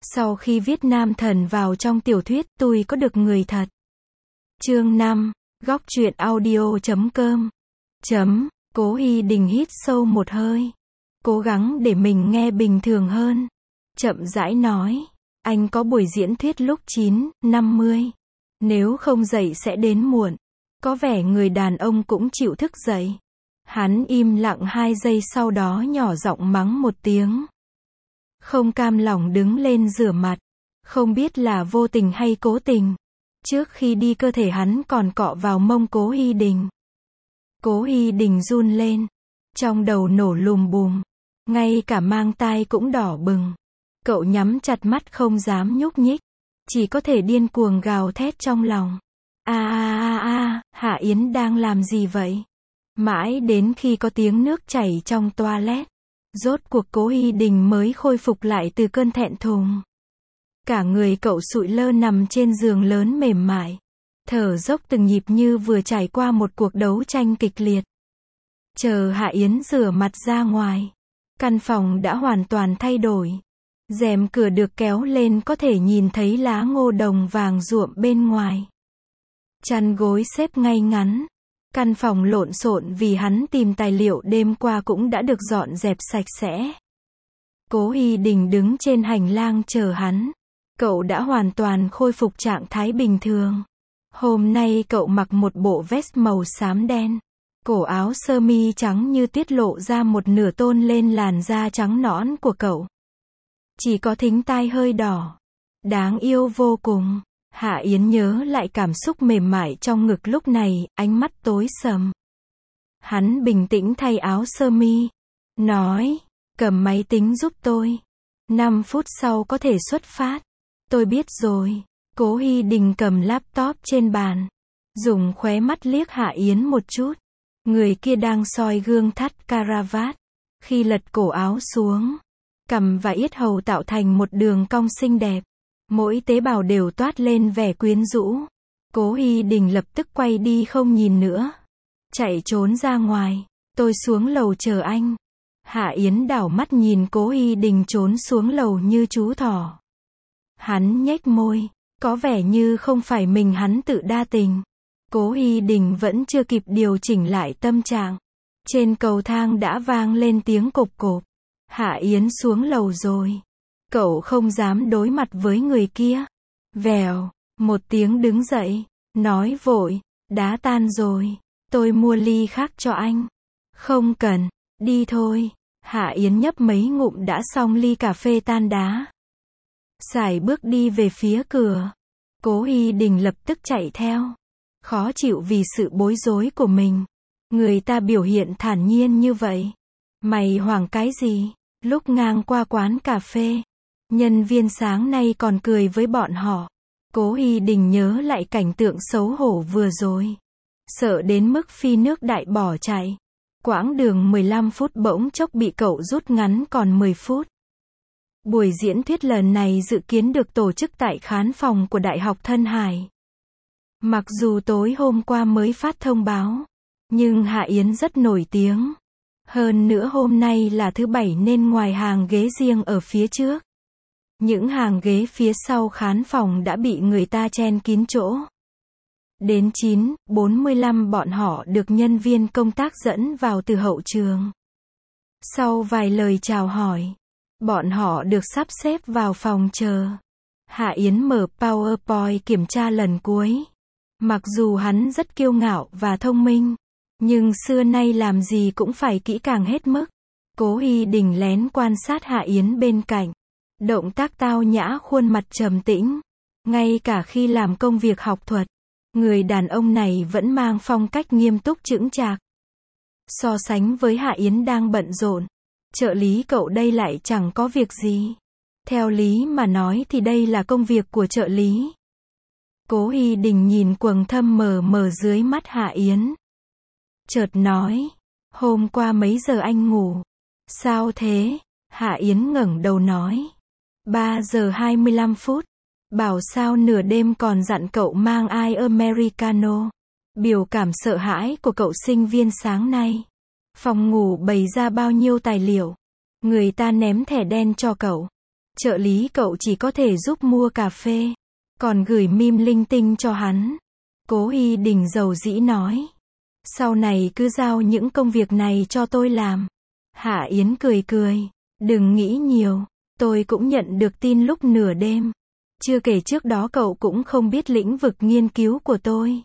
Sau khi viết nam thần vào trong tiểu thuyết, tôi có được người thật. Chương 5, góc truyện audio.com. Cố Hi Đình hít sâu một hơi. Cố gắng để mình nghe bình thường hơn. Chậm rãi nói, anh có buổi diễn thuyết lúc 9:50. Nếu không dậy sẽ đến muộn. Có vẻ người đàn ông cũng chịu thức dậy. Hắn im lặng 2 giây sau đó nhỏ giọng mắng một tiếng. Không cam lòng đứng lên rửa mặt. Không biết là vô tình hay cố tình. Trước khi đi cơ thể hắn còn cọ vào mông Cố Hi Đình. Cố Hi Đình run lên. Trong đầu nổ lùm bùm. Ngay cả mang tai cũng đỏ bừng. Cậu nhắm chặt mắt không dám nhúc nhích. Chỉ có thể điên cuồng gào thét trong lòng. Hạ Yến đang làm gì vậy? Mãi đến khi có tiếng nước chảy trong toilet. Rốt cuộc Cố Hi Đình mới khôi phục lại từ cơn thẹn thùng. Cả người cậu sụi lơ nằm trên giường lớn mềm mại. Thở dốc từng nhịp như vừa trải qua một cuộc đấu tranh kịch liệt. Chờ Hạ Yến rửa mặt ra ngoài. Căn phòng đã hoàn toàn thay đổi. Rèm cửa được kéo lên có thể nhìn thấy lá ngô đồng vàng ruộm bên ngoài. Chăn gối xếp ngay ngắn. Căn phòng lộn xộn vì hắn tìm tài liệu đêm qua cũng đã được dọn dẹp sạch sẽ. Cố Hi Đình đứng trên hành lang chờ hắn. Cậu đã hoàn toàn khôi phục trạng thái bình thường. Hôm nay cậu mặc một bộ vest màu xám đen. Cổ áo sơ mi trắng như tiết lộ ra một nửa tôn lên làn da trắng nõn của cậu. Chỉ có thính tai hơi đỏ. Đáng yêu vô cùng. Hạ Yến nhớ lại cảm xúc mềm mại trong ngực lúc này, ánh mắt tối sầm. Hắn bình tĩnh thay áo sơ mi. Nói, cầm máy tính giúp tôi. 5 phút sau có thể xuất phát. Tôi biết rồi. Cố Hi Đình cầm laptop trên bàn. Dùng khóe mắt liếc Hạ Yến một chút. Người kia đang soi gương thắt caravat. Khi lật cổ áo xuống, cằm và yết hầu tạo thành một đường cong xinh đẹp. Mỗi tế bào đều toát lên vẻ quyến rũ. Cố Hi Đình lập tức quay đi không nhìn nữa. Chạy trốn ra ngoài. Tôi xuống lầu chờ anh. Hạ Yến đảo mắt nhìn Cố Hi Đình trốn xuống lầu như chú thỏ. Hắn nhếch môi. Có vẻ như không phải mình hắn tự đa tình. Cố Hi Đình vẫn chưa kịp điều chỉnh lại tâm trạng. Trên cầu thang đã vang lên tiếng cộp cộp. Hạ Yến xuống lầu rồi. Cậu không dám đối mặt với người kia. Vèo, một tiếng đứng dậy. Nói vội, đá tan rồi. Tôi mua ly khác cho anh. Không cần, đi thôi. Hạ Yến nhấp mấy ngụm đã xong ly cà phê tan đá. Sải bước đi về phía cửa. Cố Hi Đình lập tức chạy theo. Khó chịu vì sự bối rối của mình. Người ta biểu hiện thản nhiên như vậy. Mày hoảng cái gì? Lúc ngang qua quán cà phê, nhân viên sáng nay còn cười với bọn họ. Cố Hi Đình nhớ lại cảnh tượng xấu hổ vừa rồi. Sợ đến mức phi nước đại bỏ chạy. Quãng đường 15 phút bỗng chốc bị cậu rút ngắn còn 10 phút. Buổi diễn thuyết lần này dự kiến được tổ chức tại khán phòng của Đại học Thân Hải. Mặc dù tối hôm qua mới phát thông báo, nhưng Hạ Yến rất nổi tiếng. Hơn nữa hôm nay là thứ Bảy nên ngoài hàng ghế riêng ở phía trước, những hàng ghế phía sau khán phòng đã bị người ta chen kín chỗ. Đến 9:45 bọn họ được nhân viên công tác dẫn vào từ hậu trường. Sau vài lời chào hỏi, bọn họ được sắp xếp vào phòng chờ. Hạ Yến mở PowerPoint kiểm tra lần cuối. Mặc dù hắn rất kiêu ngạo và thông minh, nhưng xưa nay làm gì cũng phải kỹ càng hết mức. Cố Hi Đình lén quan sát Hạ Yến bên cạnh. Động tác tao nhã, khuôn mặt trầm tĩnh. Ngay cả khi làm công việc học thuật, người đàn ông này vẫn mang phong cách nghiêm túc chững chạc. So sánh với Hạ Yến đang bận rộn, trợ lý cậu đây lại chẳng có việc gì. Theo lý mà nói thì đây là công việc của trợ lý. Cố Hi Đình nhìn quầng thâm mờ mờ dưới mắt Hạ Yến. Chợt nói, hôm qua mấy giờ anh ngủ? Sao thế? Hạ Yến ngẩng đầu nói, 3:25. Bảo sao nửa đêm còn dặn cậu mang ai Americano. Biểu cảm sợ hãi của cậu sinh viên sáng nay. Phòng ngủ bày ra bao nhiêu tài liệu. Người ta ném thẻ đen cho cậu. Trợ lý cậu chỉ có thể giúp mua cà phê, còn gửi meme linh tinh cho hắn. Cố Hi Đình dầu dĩ nói. Sau này cứ giao những công việc này cho tôi làm. Hạ Yến cười cười. Đừng nghĩ nhiều, tôi cũng nhận được tin lúc nửa đêm. Chưa kể trước đó cậu cũng không biết lĩnh vực nghiên cứu của tôi.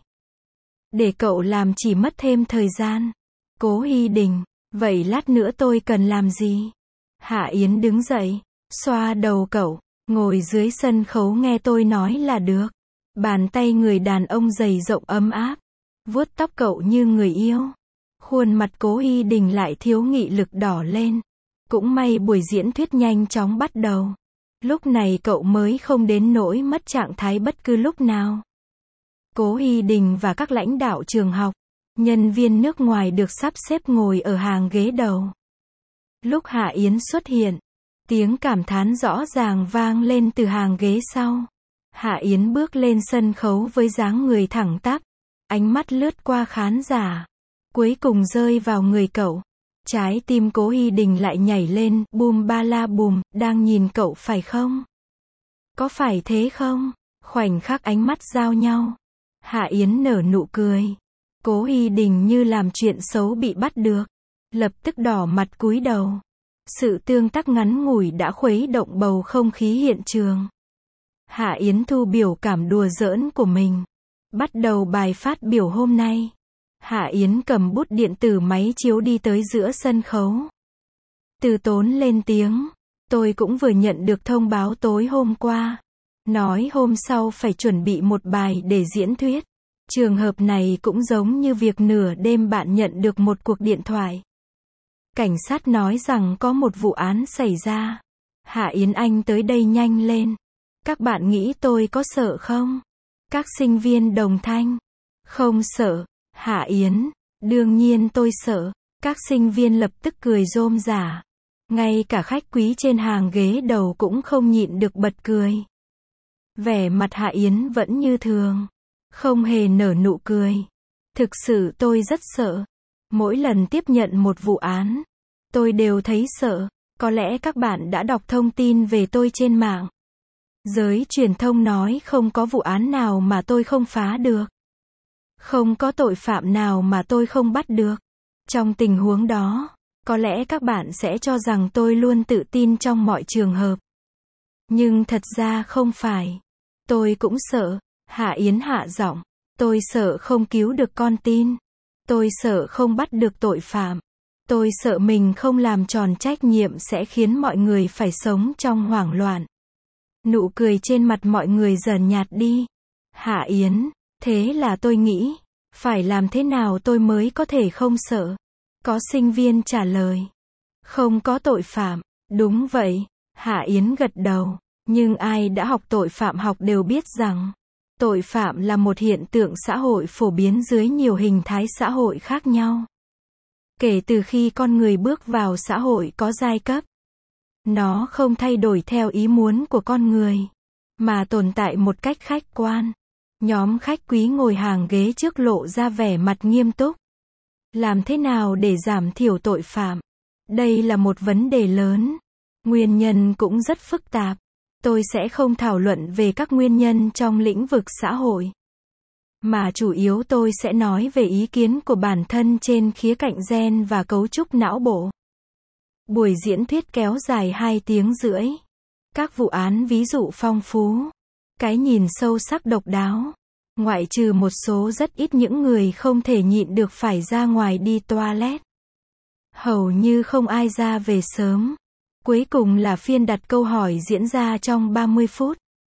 Để cậu làm chỉ mất thêm thời gian. Cố Hi Đình, vậy lát nữa tôi cần làm gì? Hạ Yến đứng dậy, xoa đầu cậu, ngồi dưới sân khấu nghe tôi nói là được. Bàn tay người đàn ông dày rộng ấm áp, vuốt tóc cậu như người yêu. Khuôn mặt Cố Hi Đình lại thiếu nghị lực đỏ lên. Cũng may buổi diễn thuyết nhanh chóng bắt đầu. Lúc này cậu mới không đến nỗi mất trạng thái bất cứ lúc nào. Cố Hi Đình và các lãnh đạo trường học, nhân viên nước ngoài được sắp xếp ngồi ở hàng ghế đầu. Lúc Hạ Yến xuất hiện, tiếng cảm thán rõ ràng vang lên từ hàng ghế sau. Hạ Yến bước lên sân khấu với dáng người thẳng tắp, ánh mắt lướt qua khán giả, cuối cùng rơi vào người cậu. Trái tim Cố Hi Đình lại nhảy lên, bùm ba la bùm, đang nhìn cậu phải không? Có phải thế không? Khoảnh khắc ánh mắt giao nhau. Hạ Yến nở nụ cười. Cố Hi Đình như làm chuyện xấu bị bắt được. Lập tức đỏ mặt cúi đầu. Sự tương tác ngắn ngủi đã khuấy động bầu không khí hiện trường. Hạ Yến thu biểu cảm đùa giỡn của mình. Bắt đầu bài phát biểu hôm nay. Hạ Yến cầm bút điện tử máy chiếu đi tới giữa sân khấu. Từ Tốn lên tiếng. Tôi cũng vừa nhận được thông báo tối hôm qua. Nói hôm sau phải chuẩn bị một bài để diễn thuyết. Trường hợp này cũng giống như việc nửa đêm bạn nhận được một cuộc điện thoại. Cảnh sát nói rằng có một vụ án xảy ra. Hạ Yến Anh tới đây nhanh lên. Các bạn nghĩ tôi có sợ không? Các sinh viên đồng thanh. Không sợ. Hạ Yến, đương nhiên tôi sợ. Các sinh viên lập tức cười rôm rả. Ngay cả khách quý trên hàng ghế đầu cũng không nhịn được bật cười. Vẻ mặt Hạ Yến vẫn như thường. Không hề nở nụ cười. Thực sự tôi rất sợ. Mỗi lần tiếp nhận một vụ án, tôi đều thấy sợ. Có lẽ các bạn đã đọc thông tin về tôi trên mạng. Giới truyền thông nói không có vụ án nào mà tôi không phá được. Không có tội phạm nào mà tôi không bắt được. Trong tình huống đó, có lẽ các bạn sẽ cho rằng tôi luôn tự tin trong mọi trường hợp. Nhưng thật ra không phải. Tôi cũng sợ. Hạ Yến hạ giọng. Tôi sợ không cứu được con tin. Tôi sợ không bắt được tội phạm. Tôi sợ mình không làm tròn trách nhiệm sẽ khiến mọi người phải sống trong hoảng loạn. Nụ cười trên mặt mọi người dần nhạt đi. Hạ Yến, thế là tôi nghĩ, phải làm thế nào tôi mới có thể không sợ? Có sinh viên trả lời. Không có tội phạm. Đúng vậy. Hạ Yến gật đầu. Nhưng ai đã học tội phạm học đều biết rằng, tội phạm là một hiện tượng xã hội phổ biến dưới nhiều hình thái xã hội khác nhau. Kể từ khi con người bước vào xã hội có giai cấp, nó không thay đổi theo ý muốn của con người, mà tồn tại một cách khách quan. Nhóm khách quý ngồi hàng ghế trước lộ ra vẻ mặt nghiêm túc. Làm thế nào để giảm thiểu tội phạm? Đây là một vấn đề lớn. Nguyên nhân cũng rất phức tạp. Tôi sẽ không thảo luận về các nguyên nhân trong lĩnh vực xã hội, mà chủ yếu tôi sẽ nói về ý kiến của bản thân trên khía cạnh gen và cấu trúc não bộ. Buổi diễn thuyết kéo dài 2 tiếng rưỡi. Các vụ án ví dụ phong phú. Cái nhìn sâu sắc độc đáo. Ngoại trừ một số rất ít những người không thể nhịn được phải ra ngoài đi toilet. Hầu như không ai ra về sớm. Cuối cùng là phiên đặt câu hỏi diễn ra trong 30 phút.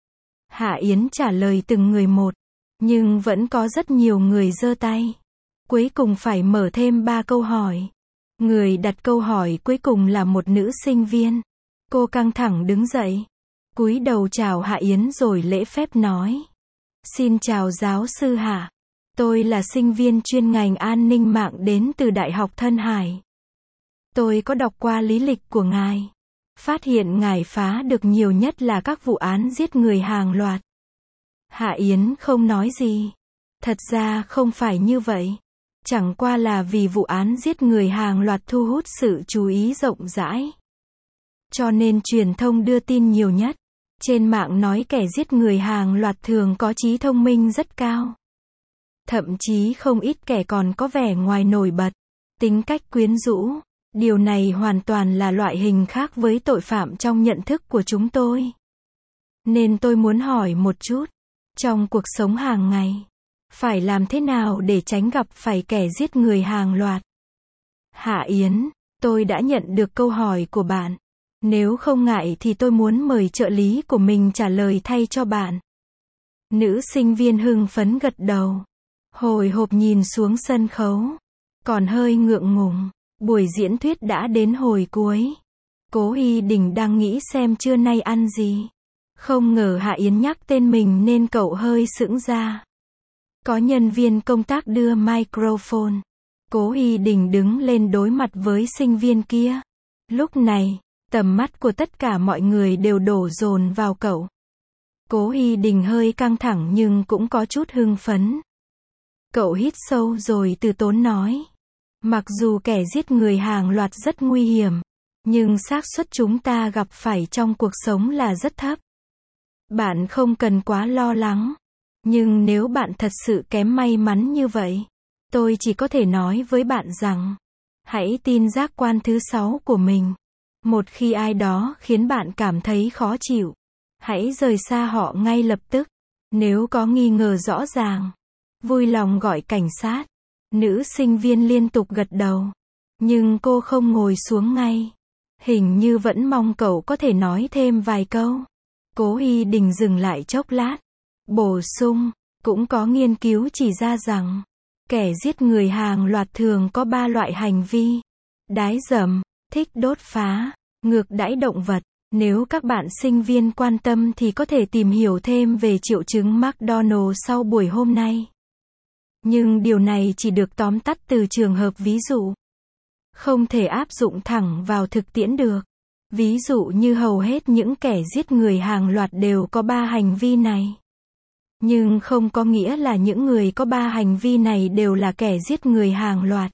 Hạ Yến trả lời từng người một, nhưng vẫn có rất nhiều người giơ tay. Cuối cùng phải mở thêm 3 câu hỏi. Người đặt câu hỏi cuối cùng là một nữ sinh viên. Cô căng thẳng đứng dậy, cúi đầu chào Hạ Yến rồi lễ phép nói. Xin chào giáo sư Hạ. Tôi là sinh viên chuyên ngành an ninh mạng đến từ Đại học Thân Hải. Tôi có đọc qua lý lịch của ngài. Phát hiện ngài phá được nhiều nhất là các vụ án giết người hàng loạt. Hạ Yến không nói gì. Thật ra không phải như vậy. Chẳng qua là vì vụ án giết người hàng loạt thu hút sự chú ý rộng rãi. cho nên truyền thông đưa tin nhiều nhất. Trên mạng nói kẻ giết người hàng loạt thường có trí thông minh rất cao. Thậm chí không ít kẻ còn có vẻ ngoài nổi bật, tính cách quyến rũ. Điều này hoàn toàn là loại hình khác với tội phạm trong nhận thức của chúng tôi. Nên tôi muốn hỏi một chút, trong cuộc sống hàng ngày, phải làm thế nào để tránh gặp phải kẻ giết người hàng loạt? Hạ Yến, tôi đã nhận được câu hỏi của bạn. Nếu không ngại thì tôi muốn mời trợ lý của mình trả lời thay cho bạn. Nữ sinh viên hưng phấn gật đầu, hồi hộp nhìn xuống sân khấu, còn hơi ngượng ngùng. Buổi diễn thuyết đã đến hồi cuối. Cố Hi Đình đang nghĩ xem trưa nay ăn gì. Không ngờ Hạ Yến nhắc tên mình nên cậu hơi sững ra. Có nhân viên công tác đưa microphone. Cố Hi Đình đứng lên đối mặt với sinh viên kia. Lúc này, tầm mắt của tất cả mọi người đều đổ dồn vào cậu. Cố Hi Đình hơi căng thẳng nhưng cũng có chút hưng phấn. Cậu hít sâu rồi từ tốn nói. Mặc dù kẻ giết người hàng loạt rất nguy hiểm, nhưng xác suất chúng ta gặp phải trong cuộc sống là rất thấp. Bạn không cần quá lo lắng. Nhưng nếu bạn thật sự kém may mắn như vậy, tôi chỉ có thể nói với bạn rằng, hãy tin giác quan thứ 6 của mình. Một khi ai đó khiến bạn cảm thấy khó chịu, hãy rời xa họ ngay lập tức. Nếu có nghi ngờ rõ ràng, vui lòng gọi cảnh sát. Nữ sinh viên liên tục gật đầu. Nhưng cô không ngồi xuống ngay. Hình như vẫn mong cậu có thể nói thêm vài câu. Cố Hi Đình dừng lại chốc lát. Bổ sung, cũng có nghiên cứu chỉ ra rằng, kẻ giết người hàng loạt thường có 3 loại hành vi. Đái dầm, thích đốt phá, ngược đãi động vật. Nếu các bạn sinh viên quan tâm thì có thể tìm hiểu thêm về triệu chứng McDonald sau buổi hôm nay. Nhưng điều này chỉ được tóm tắt từ trường hợp ví dụ. Không thể áp dụng thẳng vào thực tiễn được. Ví dụ như hầu hết những kẻ giết người hàng loạt đều có 3 hành vi này. Nhưng không có nghĩa là những người có 3 hành vi này đều là kẻ giết người hàng loạt.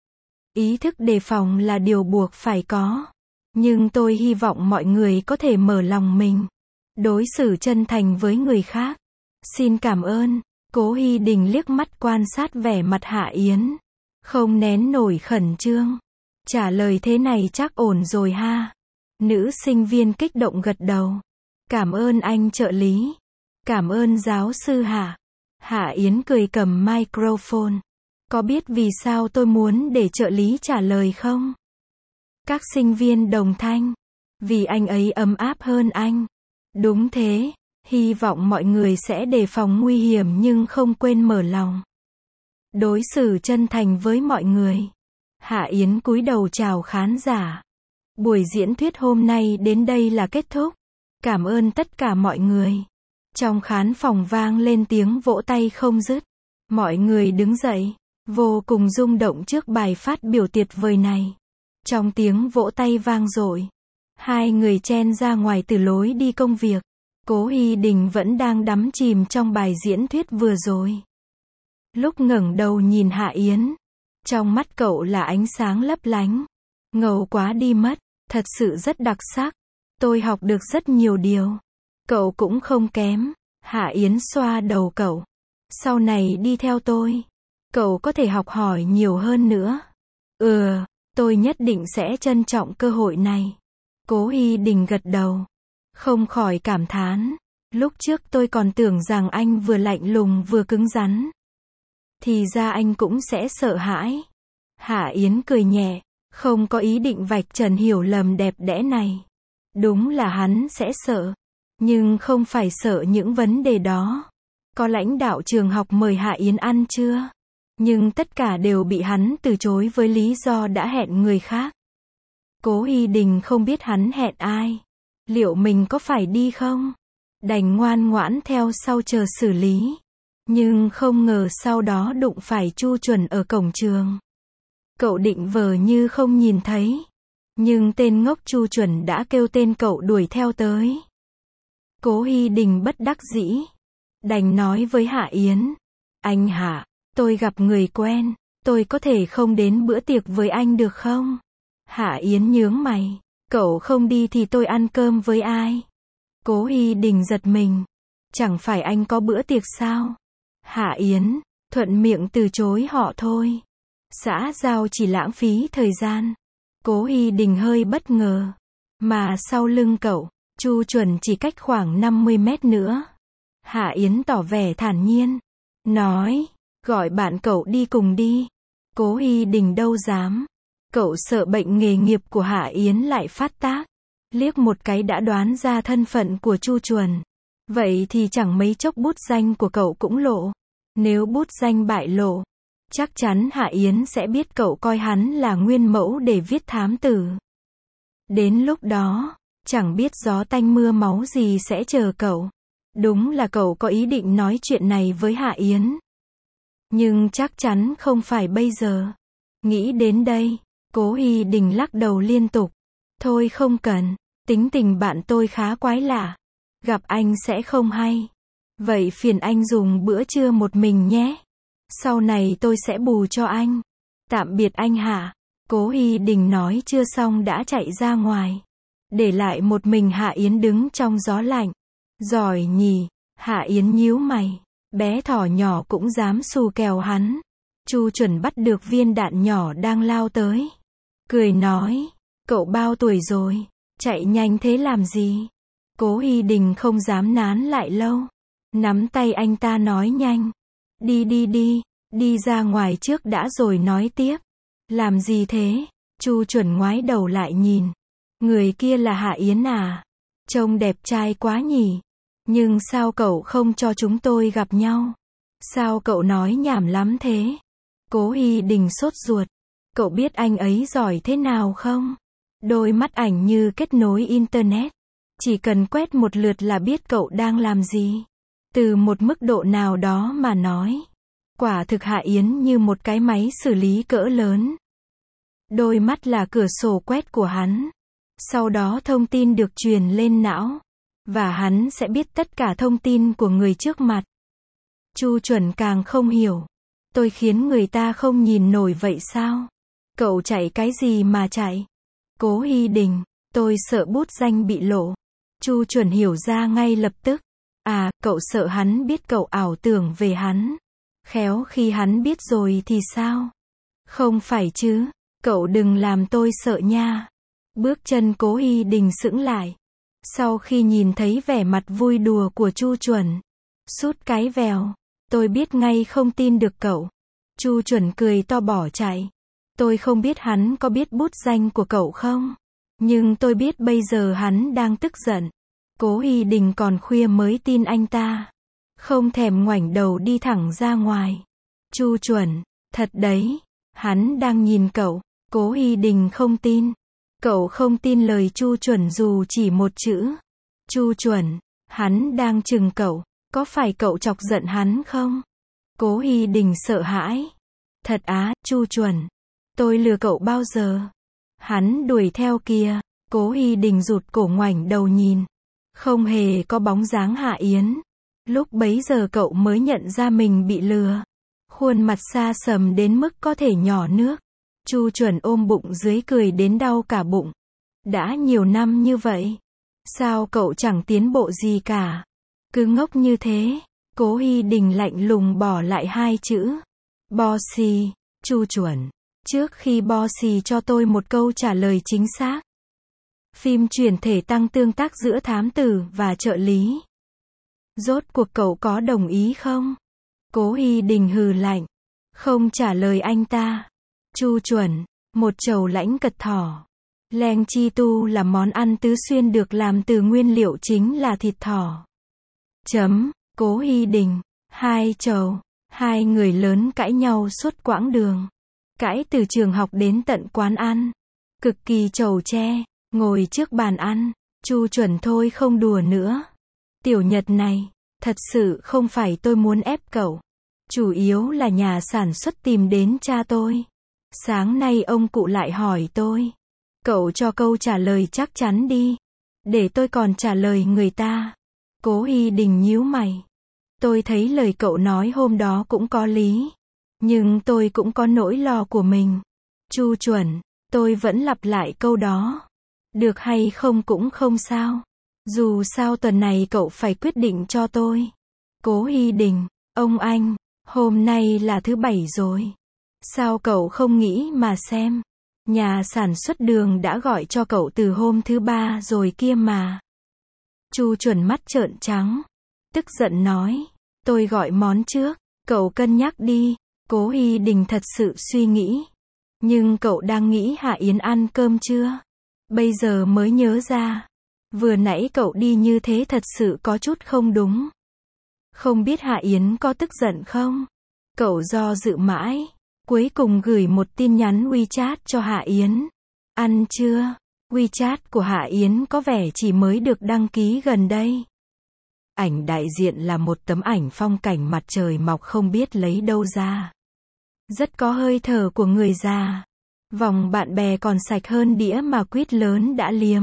Ý thức đề phòng là điều buộc phải có. Nhưng tôi hy vọng mọi người có thể mở lòng mình, đối xử chân thành với người khác. Xin cảm ơn. Cố Hi Đình liếc mắt quan sát vẻ mặt Hạ Yến, không nén nổi khẩn trương. Trả lời thế này chắc ổn rồi ha. Nữ sinh viên kích động gật đầu. Cảm ơn anh trợ lý. Cảm ơn giáo sư Hạ. Hạ Yến cười cầm microphone. Có biết vì sao tôi muốn để trợ lý trả lời không? Các sinh viên đồng thanh. Vì anh ấy ấm áp hơn anh. Đúng thế. Hy vọng mọi người sẽ đề phòng nguy hiểm nhưng không quên mở lòng. Đối xử chân thành với mọi người. Hạ Yến cúi đầu chào khán giả. Buổi diễn thuyết hôm nay đến đây là kết thúc. Cảm ơn tất cả mọi người. Trong khán phòng vang lên tiếng vỗ tay không dứt. Mọi người đứng dậy, vô cùng rung động trước bài phát biểu tuyệt vời này. Trong tiếng vỗ tay vang dội, hai người chen ra ngoài từ lối đi công việc. Cố Hi Đình vẫn đang đắm chìm trong bài diễn thuyết vừa rồi. Lúc ngẩng đầu nhìn Hạ Yến, trong mắt cậu là ánh sáng lấp lánh. Ngầu quá đi mất, thật sự rất đặc sắc. Tôi học được rất nhiều điều. Cậu cũng không kém. Hạ Yến xoa đầu cậu. Sau này đi theo tôi, cậu có thể học hỏi nhiều hơn nữa. Tôi nhất định sẽ trân trọng cơ hội này. Cố Hi Đình gật đầu. Không khỏi cảm thán. Lúc trước tôi còn tưởng rằng anh vừa lạnh lùng vừa cứng rắn. Thì ra anh cũng sẽ sợ hãi. Hạ Yến cười nhẹ, không có ý định vạch trần hiểu lầm đẹp đẽ này. Đúng là hắn sẽ sợ, nhưng không phải sợ những vấn đề đó. Có lãnh đạo trường học mời Hạ Yến ăn chưa? Nhưng tất cả đều bị hắn từ chối với lý do đã hẹn người khác. Cố Hi Đình không biết hắn hẹn ai. Liệu mình có phải đi không? Đành ngoan ngoãn theo sau chờ xử lý. Nhưng không ngờ sau đó đụng phải Chu Chuẩn ở cổng trường. Cậu định vờ như không nhìn thấy. Nhưng tên ngốc Chu Chuẩn đã kêu tên cậu đuổi theo tới. Cố Hi Đình bất đắc dĩ. Đành nói với Hạ Yến. Anh Hạ, tôi gặp người quen. Tôi có thể không đến bữa tiệc với anh được không? Hạ Yến nhướng mày. Cậu không đi thì tôi ăn cơm với ai? Cố Hy Đình giật mình. Chẳng phải anh có bữa tiệc sao? Hạ Yến thuận miệng từ chối họ thôi. Xã giao chỉ lãng phí thời gian. Cố Hy Đình hơi bất ngờ. Mà sau lưng cậu, Chu Chuẩn chỉ cách khoảng 50 mét nữa. Hạ Yến tỏ vẻ thản nhiên. Nói, gọi bạn cậu đi cùng đi. Cố Hy Đình đâu dám. Cậu sợ bệnh nghề nghiệp của Hạ Yến lại phát tác. Liếc một cái đã đoán ra thân phận của Chu Chuẩn. Vậy thì chẳng mấy chốc bút danh của cậu cũng lộ. Nếu bút danh bại lộ, chắc chắn Hạ Yến sẽ biết cậu coi hắn là nguyên mẫu để viết thám tử. Đến lúc đó, chẳng biết gió tanh mưa máu gì sẽ chờ cậu. Đúng là cậu có ý định nói chuyện này với Hạ Yến. Nhưng chắc chắn không phải bây giờ. Nghĩ đến đây, Cố Hy Đình lắc đầu liên tục. Thôi không cần, tính tình bạn tôi khá quái lạ. Gặp anh sẽ không hay. Vậy phiền anh dùng bữa trưa một mình nhé. Sau này tôi sẽ bù cho anh. Tạm biệt anh Hạ. Cố Hy Đình nói chưa xong đã chạy ra ngoài. Để lại một mình Hạ Yến đứng trong gió lạnh. Giỏi nhỉ, Hạ Yến nhíu mày. Bé thỏ nhỏ cũng dám xù kèo hắn. Chu Chuẩn bắt được viên đạn nhỏ đang lao tới. Cười nói, cậu bao tuổi rồi, chạy nhanh thế làm gì? Cố Hy Đình không dám nán lại lâu. Nắm tay anh ta nói nhanh. Đi đi đi, đi ra ngoài trước đã rồi nói tiếp. Làm gì thế? Chu Chuẩn ngoái đầu lại nhìn. Người kia là Hạ Yến à? Trông đẹp trai quá nhỉ? Nhưng sao cậu không cho chúng tôi gặp nhau? Sao cậu nói nhảm lắm thế? Cố Hy Đình sốt ruột. Cậu biết anh ấy giỏi thế nào không? Đôi mắt ảnh như kết nối internet. Chỉ cần quét một lượt là biết cậu đang làm gì. Từ một mức độ nào đó mà nói, quả thực Hạ Yến như một cái máy xử lý cỡ lớn. Đôi mắt là cửa sổ quét của hắn. Sau đó thông tin được truyền lên não. Và hắn sẽ biết tất cả thông tin của người trước mặt. Chu Chuẩn càng không hiểu. Tôi khiến người ta không nhìn nổi vậy sao? Cậu chạy cái gì mà chạy? Cố Hy Đình, tôi sợ bút danh bị lộ. Chu Chuẩn hiểu ra ngay lập tức. À, cậu sợ hắn biết cậu ảo tưởng về hắn. Khéo khi hắn biết rồi thì sao? Không phải chứ, cậu đừng làm tôi sợ nha. Bước chân Cố Hy Đình sững lại. Sau khi nhìn thấy vẻ mặt vui đùa của Chu Chuẩn, sút cái vèo, tôi biết ngay không tin được cậu. Chu Chuẩn cười to bỏ chạy. Tôi không biết hắn có biết bút danh của cậu không? Nhưng tôi biết bây giờ hắn đang tức giận. Cố Hy Đình còn khuya mới tin anh ta. Không thèm ngoảnh đầu đi thẳng ra ngoài. Chu Chuẩn, thật đấy, hắn đang nhìn cậu. Cố Hy Đình không tin. Cậu không tin lời Chu Chuẩn dù chỉ một chữ. Chu Chuẩn, hắn đang chừng cậu. Có phải cậu chọc giận hắn không? Cố Hy Đình sợ hãi. Thật á, Chu Chuẩn. Tôi lừa cậu bao giờ? Hắn đuổi theo kìa. Cố Hy Đình rụt cổ ngoảnh đầu nhìn. Không hề có bóng dáng Hạ Yến. Lúc bấy giờ cậu mới nhận ra mình bị lừa. Khuôn mặt xa sầm đến mức có thể nhỏ nước. Chu Chuẩn ôm bụng dưới cười đến đau cả bụng. Đã nhiều năm như vậy. Sao cậu chẳng tiến bộ gì cả? Cứ ngốc như thế. Cố Hy Đình lạnh lùng bỏ lại hai chữ. Bossy. Chu Chuẩn. Trước khi Bossy cho tôi một câu trả lời chính xác. Phim chuyển thể tăng tương tác giữa thám tử và trợ lý. Rốt cuộc cậu có đồng ý không? Cố Hy Đình hừ lạnh. Không trả lời anh ta. Chu Chuẩn. Một chầu lãnh cật thỏ. Leng chi tu là món ăn tứ xuyên được làm từ nguyên liệu chính là thịt thỏ. Cố Hy Đình. Hai chầu. Hai người lớn cãi nhau suốt quãng đường. Cãi từ trường học đến tận quán ăn. Cực kỳ chầu tre. Ngồi trước bàn ăn. Chu Chuẩn thôi không đùa nữa. Tiểu Nhật này. Thật sự không phải tôi muốn ép cậu. Chủ yếu là nhà sản xuất tìm đến cha tôi. Sáng nay ông cụ lại hỏi tôi. Cậu cho câu trả lời chắc chắn đi. Để tôi còn trả lời người ta. Cố Hy Đình nhíu mày. Tôi thấy lời cậu nói hôm đó cũng có lý. Nhưng tôi cũng có nỗi lo của mình. Chu Chuẩn, tôi vẫn lặp lại câu đó. Được hay không cũng không sao. Dù sao tuần này cậu phải quyết định cho tôi. Cố Hy Đình, ông anh, hôm nay là thứ Bảy rồi. Sao cậu không nghĩ mà xem? Nhà sản xuất đường đã gọi cho cậu từ hôm thứ Ba rồi kia mà. Chu Chuẩn mắt trợn trắng. Tức giận nói. Tôi gọi món trước. Cậu cân nhắc đi. Cố Hy Đình thật sự suy nghĩ. Nhưng cậu đang nghĩ Hạ Yến ăn cơm chưa? Bây giờ mới nhớ ra. Vừa nãy cậu đi như thế thật sự có chút không đúng. Không biết Hạ Yến có tức giận không? Cậu do dự mãi. Cuối cùng gửi một tin nhắn WeChat cho Hạ Yến. Ăn chưa? WeChat của Hạ Yến có vẻ chỉ mới được đăng ký gần đây. Ảnh đại diện là một tấm ảnh phong cảnh mặt trời mọc không biết lấy đâu ra. Rất có hơi thở của người già. Vòng bạn bè còn sạch hơn đĩa mà quýt lớn đã liếm.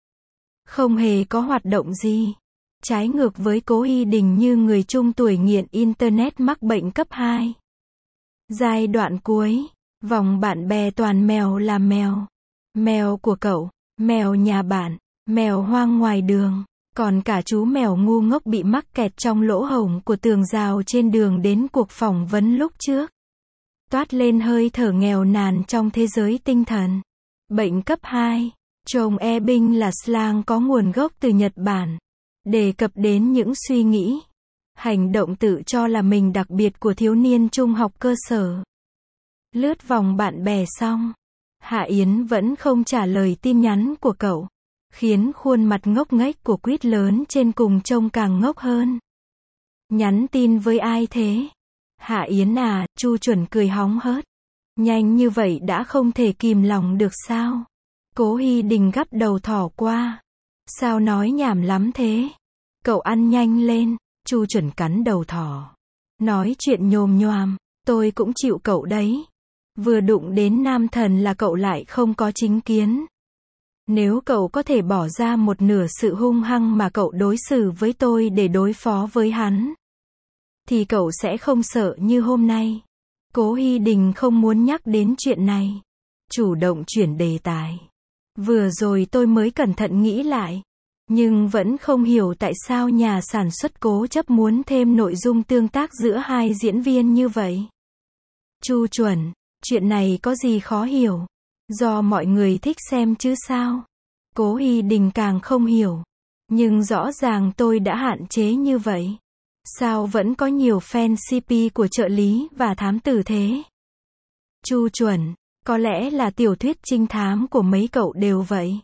Không hề có hoạt động gì. Trái ngược với Cố Hy Đình như người trung tuổi nghiện Internet mắc bệnh cấp 2. Giai đoạn cuối, vòng bạn bè toàn mèo là mèo. Mèo của cậu, mèo nhà bạn, mèo hoang ngoài đường, còn cả chú mèo ngu ngốc bị mắc kẹt trong lỗ hổng của tường rào trên đường đến cuộc phỏng vấn lúc trước. Toát lên hơi thở nghèo nàn trong thế giới tinh thần. Bệnh cấp 2. Chồng e-binh là slang có nguồn gốc từ Nhật Bản. Đề cập đến những suy nghĩ, hành động tự cho là mình đặc biệt của thiếu niên trung học cơ sở. Lướt vòng bạn bè xong, Hạ Yến vẫn không trả lời tin nhắn của cậu, khiến khuôn mặt ngốc nghếch của quýt lớn trên cùng trông càng ngốc hơn. Nhắn tin với ai thế? Hạ Yến à, Chu Chuẩn cười hóng hớt. Nhanh như vậy đã không thể kìm lòng được sao? Cố Hy Đình gắp đầu thỏ qua. Sao nói nhảm lắm thế? Cậu ăn nhanh lên. Chu Chuẩn cắn đầu thỏ. Nói chuyện nhồm nhoàm. Tôi cũng chịu cậu đấy. Vừa đụng đến nam thần là cậu lại không có chính kiến. Nếu cậu có thể bỏ ra một nửa sự hung hăng mà cậu đối xử với tôi để đối phó với hắn, thì cậu sẽ không sợ như hôm nay. Cố Hy Đình không muốn nhắc đến chuyện này. Chủ động chuyển đề tài. Vừa rồi tôi mới cẩn thận nghĩ lại. Nhưng vẫn không hiểu tại sao nhà sản xuất cố chấp muốn thêm nội dung tương tác giữa hai diễn viên như vậy. Chu Chuẩn, chuyện này có gì khó hiểu? Do mọi người thích xem chứ sao? Cố Hy Đình càng không hiểu. Nhưng rõ ràng tôi đã hạn chế như vậy. Sao vẫn có nhiều fan CP của trợ lý và thám tử thế? Chu Chuẩn, có lẽ là tiểu thuyết trinh thám của mấy cậu đều vậy.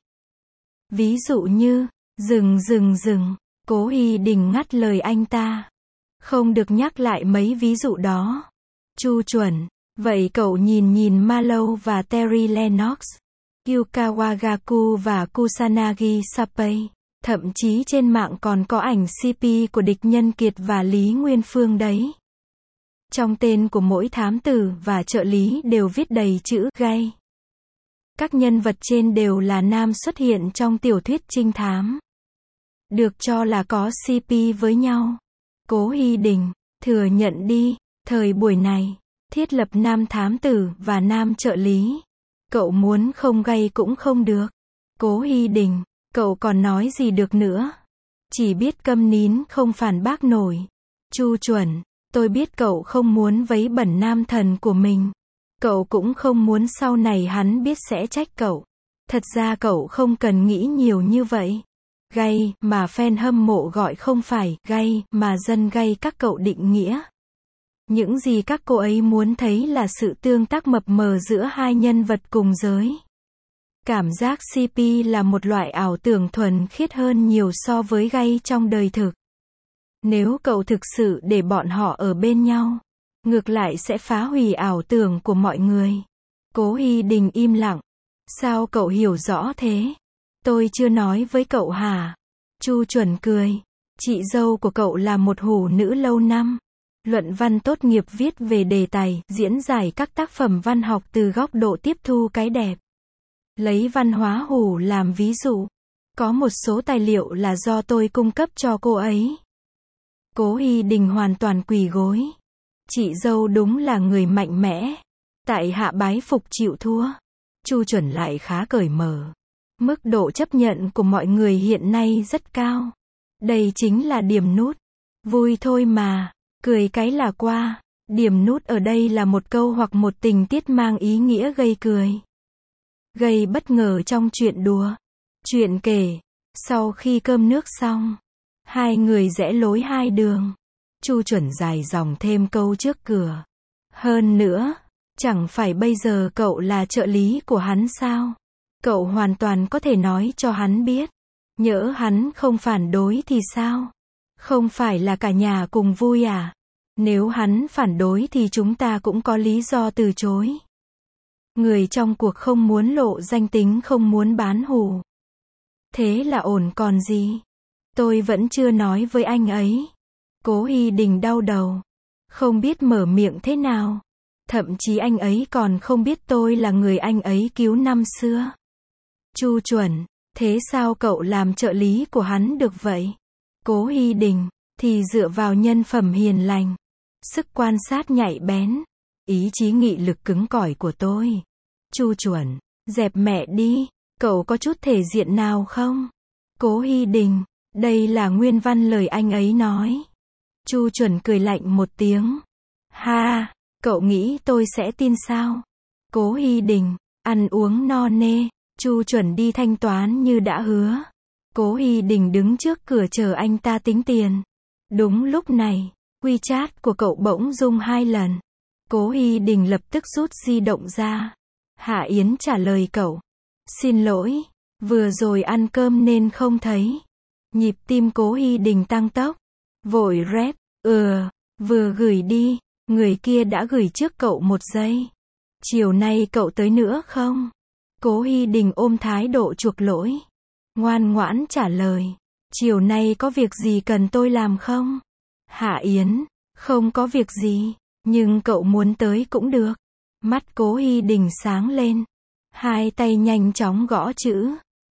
Ví dụ như, dừng, Cố Hy Đình ngắt lời anh ta. Không được nhắc lại mấy ví dụ đó. Chu Chuẩn, vậy cậu nhìn Marlowe và Terry Lennox, Yuka Wagaku và Kusanagi Sappei. Thậm chí trên mạng còn có ảnh CP của Địch Nhân Kiệt và Lý Nguyên Phương đấy. Trong tên của mỗi thám tử và trợ lý đều viết đầy chữ gay. Các nhân vật trên đều là nam xuất hiện trong tiểu thuyết trinh thám. Được cho là có CP với nhau. Cố Hy Đình, thừa nhận đi, thời buổi này, thiết lập nam thám tử và nam trợ lý. Cậu muốn không gay cũng không được. Cố Hy Đình, cậu còn nói gì được nữa? Chỉ biết câm nín không phản bác nổi. Chu Chuẩn, tôi biết cậu không muốn vấy bẩn nam thần của mình. Cậu cũng không muốn sau này hắn biết sẽ trách cậu. Thật ra cậu không cần nghĩ nhiều như vậy. Gay mà fan hâm mộ gọi không phải gay mà dân gay các cậu định nghĩa. Những gì các cô ấy muốn thấy là sự tương tác mập mờ giữa hai nhân vật cùng giới. Cảm giác CP là một loại ảo tưởng thuần khiết hơn nhiều so với gay trong đời thực. Nếu cậu thực sự để bọn họ ở bên nhau, ngược lại sẽ phá hủy ảo tưởng của mọi người. Cố Hy Đình im lặng. Sao cậu hiểu rõ thế? Tôi chưa nói với cậu hả? Chu Chuẩn cười. Chị dâu của cậu là một hủ nữ lâu năm. Luận văn tốt nghiệp viết về đề tài diễn giải các tác phẩm văn học từ góc độ tiếp thu cái đẹp. Lấy văn hóa hủ làm ví dụ. Có một số tài liệu là do tôi cung cấp cho cô ấy. Cố Hy Đình hoàn toàn quỳ gối. Chị dâu đúng là người mạnh mẽ. Tại hạ bái phục chịu thua. Chu Chuẩn lại khá cởi mở. Mức độ chấp nhận của mọi người hiện nay rất cao. Đây chính là điểm nút. Vui thôi mà, cười cái là qua. Điểm nút ở đây là một câu hoặc một tình tiết mang ý nghĩa gây cười, gây bất ngờ trong chuyện đùa. Chuyện kể, sau khi cơm nước xong, hai người rẽ lối hai đường. Chu Chuẩn dài dòng thêm câu trước cửa. Hơn nữa, chẳng phải bây giờ cậu là trợ lý của hắn sao? Cậu hoàn toàn có thể nói cho hắn biết. Nhỡ hắn không phản đối thì sao? Không phải là cả nhà cùng vui à? Nếu hắn phản đối thì chúng ta cũng có lý do từ chối. Người trong cuộc không muốn lộ danh tính, không muốn bán hủ. Thế là ổn còn gì? Tôi vẫn chưa nói với anh ấy. Cố Hi Đình đau đầu, không biết mở miệng thế nào. Thậm chí anh ấy còn không biết tôi là người anh ấy cứu năm xưa. Chu Chuẩn, thế sao cậu làm trợ lý của hắn được vậy? Cố Hi Đình, thì dựa vào nhân phẩm hiền lành, sức quan sát nhạy bén, ý chí nghị lực cứng cỏi của tôi. Chu Chuẩn, dẹp mẹ đi, cậu có chút thể diện nào không? Cố Hi Đình, đây là nguyên văn lời anh ấy nói. Chu Chuẩn cười lạnh một tiếng. Ha, cậu nghĩ tôi sẽ tin sao? Cố Hi Đình, ăn uống no nê. Chu Chuẩn đi thanh toán như đã hứa. Cố Hi Đình đứng trước cửa chờ anh ta tính tiền. Đúng lúc này, WeChat của cậu bỗng rung 2 lần. Cố Hi Đình lập tức rút di động ra. Hạ Yến trả lời cậu. Xin lỗi, vừa rồi ăn cơm nên không thấy. Nhịp tim Cố Hi Đình tăng tốc. Vội rep, vừa gửi đi, người kia đã gửi trước cậu 1 giây. Chiều nay cậu tới nữa không? Cố Hi Đình ôm thái độ chuộc lỗi. Ngoan ngoãn trả lời. Chiều nay có việc gì cần tôi làm không? Hạ Yến, không có việc gì, nhưng cậu muốn tới cũng được. Mắt Cố Hi Đình sáng lên. Hai tay nhanh chóng gõ chữ.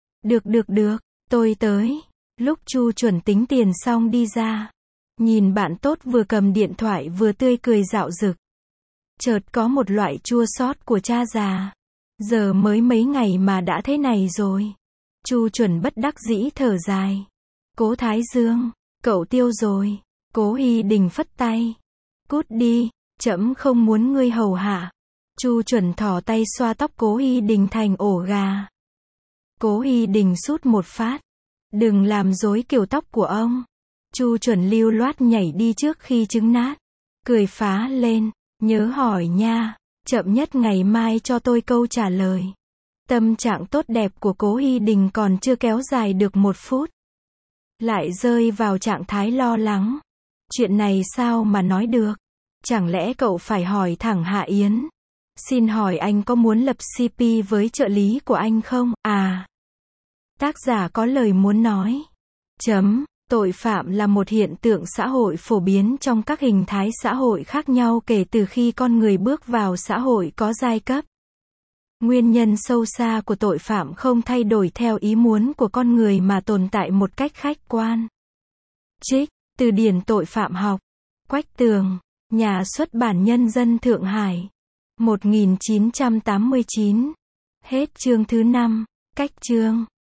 Được, tôi tới. Lúc Chu Chuẩn tính tiền xong đi ra. Nhìn bạn tốt vừa cầm điện thoại vừa tươi cười rạo rực. Chợt có một loại chua xót của cha già. Giờ mới mấy ngày mà đã thế này rồi. Chu Chuẩn bất đắc dĩ thở dài. Cố Thái Dương, cậu tiêu rồi. Cố Hi Đình phất tay. Cút đi, trẫm không muốn ngươi hầu hạ. Chu Chuẩn thò tay xoa tóc Cố Hi Đình thành ổ gà. Cố Hi Đình sút một phát. Đừng làm rối kiểu tóc của ông. Chu Chuẩn lưu loát nhảy đi trước khi trứng nát. Cười phá lên. Nhớ hỏi nha, chậm nhất ngày mai cho tôi câu trả lời. Tâm trạng tốt đẹp của Cố Hi Đình còn chưa kéo dài được 1 phút. Lại rơi vào trạng thái lo lắng. Chuyện này sao mà nói được? Chẳng lẽ cậu phải hỏi thẳng Hạ Yến? Xin hỏi anh có muốn lập CP với trợ lý của anh không? À. Tác giả có lời muốn nói. Tội phạm là một hiện tượng xã hội phổ biến trong các hình thái xã hội khác nhau kể từ khi con người bước vào xã hội có giai cấp. Nguyên nhân sâu xa của tội phạm không thay đổi theo ý muốn của con người mà tồn tại một cách khách quan. Trích, từ điển tội phạm học. Quách Tường, Nhà xuất bản Nhân dân Thượng Hải. 1989. Hết chương thứ 5. Cách chương.